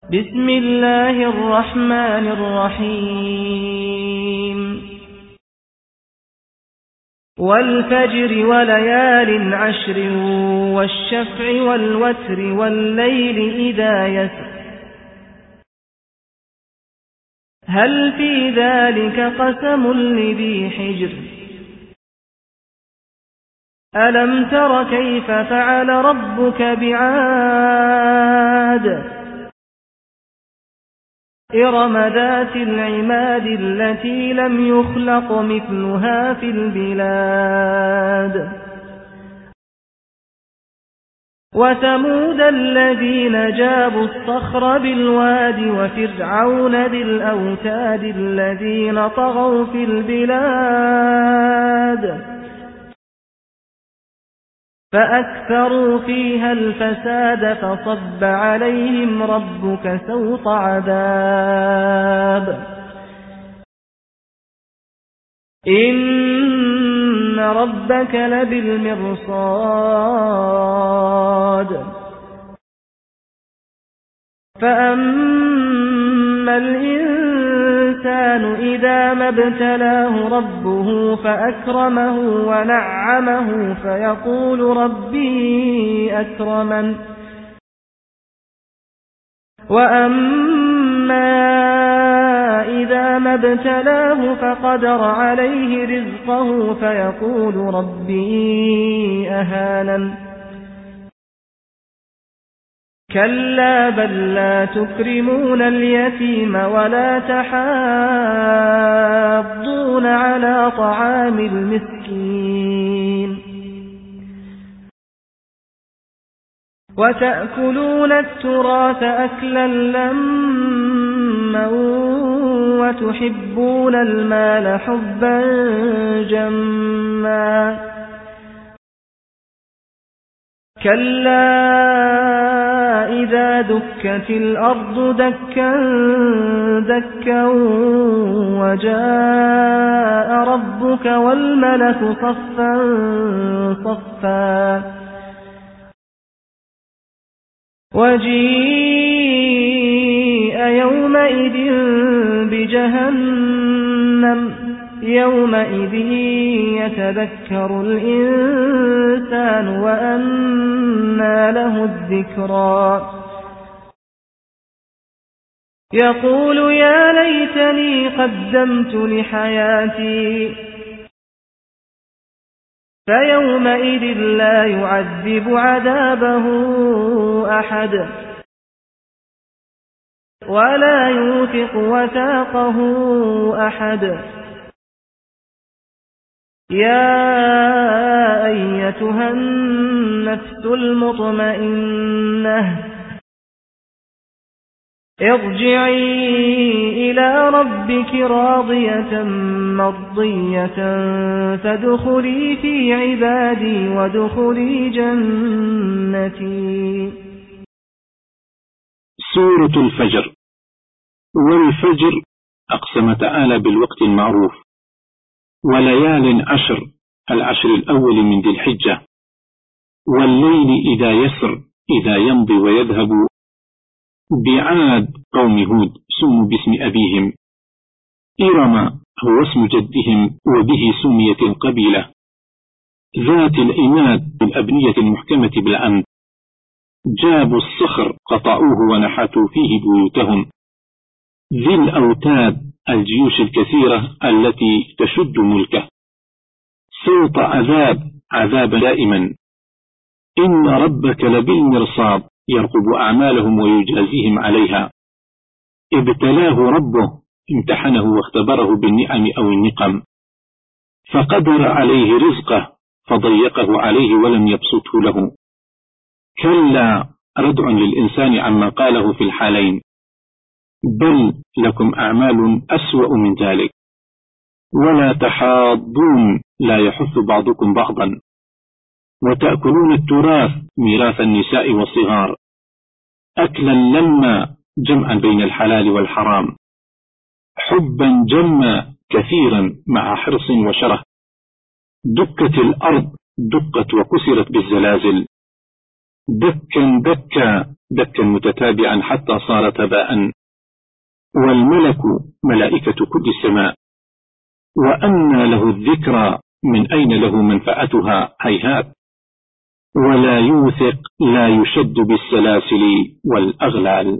بسم الله الرحمن الرحيم والفجر وليال عشر والشفع والوتر والليل إذا يسر هل في ذلك قسم لذي حجر ألم تر كيف فعل ربك بعاد إرم ذات العماد التي لم يخلق مثلها في البلاد وثمود الذين جابوا الصخر بالواد وفرعون ذي الأوتاد الذين طغوا في البلاد فأكثروا فيها الفساد فصب عليهم ربك سوط عذاب إن ربك لبالمرصاد فأما الإنسان إذا ما ابتلاه ربه فأكرمه ونعمه فيقول ربي أكرمن وأما إذا ما ابتلاه فقدر عليه رزقه فيقول ربي أهانن كلا بل لا تكرمون اليتيم ولا تحاضون على طعام المسكين وتأكلون التراث أكلا لما وتحبون المال حبا جما كلا إذا دكت الأرض دكا دكا وجاء ربك والملك صفا صفا وجيء يومئذ بجهنم يومئذ يتذكر الإنسان وأنى له الذكرى يقول يا ليتني قدمت لحياتي فيومئذ لا يعذب عذابه أحد ولا يوثق وثاقه أحد يا أيتها النفس المطمئنة ارجعي إلى ربك راضية مرضية فادخلي في عبادي وادخلي جنتي. سورة الفجر. والفجر أقسم تعالى بالوقت المعروف وليال عشر العشر الأول من ذي الحجة والليل إذا يسر إذا يمضي ويذهب بعاد قوم هود سموا باسم أبيهم إرم هو اسم جدهم وبه سميت القبيلة ذات العماد بالأبنية المحكمة بالعمد جابوا الصخر قطعوه ونحتوا فيه بيوتهم ذي الأوتاد الجيوش الكثيرة التي تشد ملكه سوط عذاب دائما إن ربك لبالمرصاد يرقب أعمالهم ويجازيهم عليها ابتلاه ربه امتحنه واختبره بالنعم أو النقم فقدر عليه رزقه فضيقه عليه ولم يبسطه له كلا ردع للإنسان عما قاله في الحالين بل لكم أعمال أسوأ من ذلك ولا تحاضون لا يحث بعضكم بعضا وتأكلون التراث ميراث النساء والصغار أكلا لما جمعا بين الحلال والحرام حبا جما كثيرا مع حرص وشره دكت الأرض دقت وكسرت بالزلازل دكا دكا دكا متتابعا حتى صار تباء، والملك ملائكة كل السماء، وأنى له الذكرى من أين له منفعتها هيهات، ولا يوثق لا يشد بالسلاسل والأغلال.